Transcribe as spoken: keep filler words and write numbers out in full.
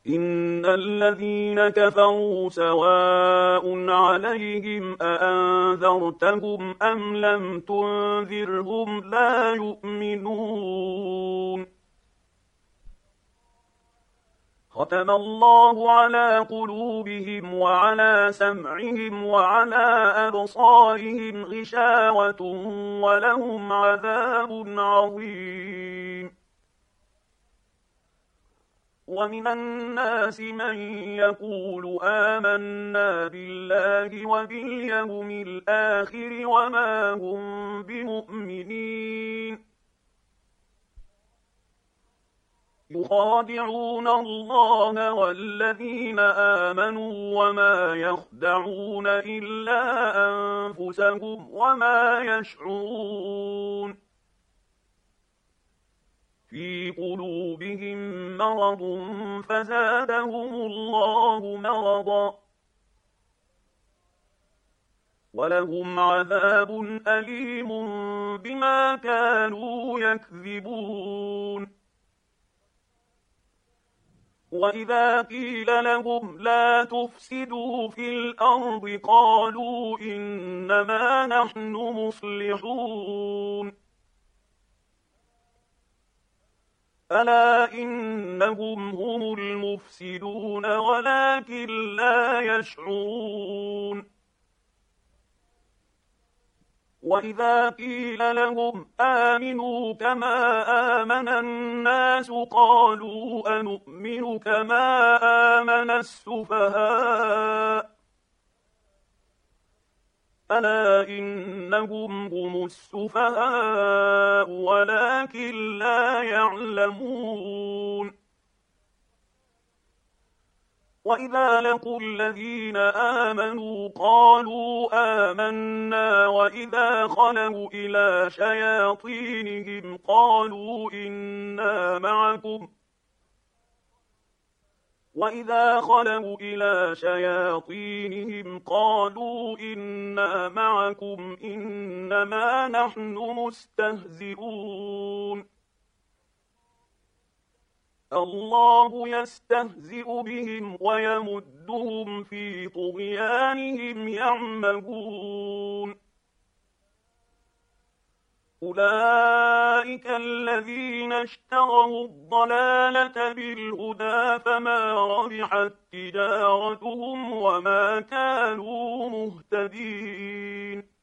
إن الذين كفروا سواء عليهم أأنذرتهم أم لم تنذرهم لا يؤمنون. ختم الله على قلوبهم وعلى سمعهم وعلى أبصارهم غشاوة ولهم عذاب عظيم. ومن الناس من يقول آمنا بالله وباليوم الآخر وما هم بمؤمنين، يخادعون الله والذين آمنوا وما يخدعون إلا أنفسهم وما يشعرون. في قلوبهم مرض فزادهم الله مرضا ولهم عذاب أليم بما كانوا يكذبون. وإذا قيل لهم لا تفسدوا في الأرض قالوا إنما نحن مصلحون. ألا إنهم هم المفسدون ولكن لا يشعرون. وإذا قيل لهم آمنوا كما آمن الناس قالوا أنؤمن كما آمن السفهاء ألا إنهم هم السفهاء ولكن لا يعلمون. وإذا لقوا الذين آمنوا قالوا آمنا وإذا خلوا إلى شياطينهم قالوا إنا معكم وإذا خلوا إلى شياطينهم قالوا إنا معكم إنما نحن مستهزئون. الله يستهزئ بهم ويمدهم في طغيانهم يعمهون. أولئك الذين اشتروا الضلالة بالهدى فما ربحت تجارتهم وما كانوا مهتدين.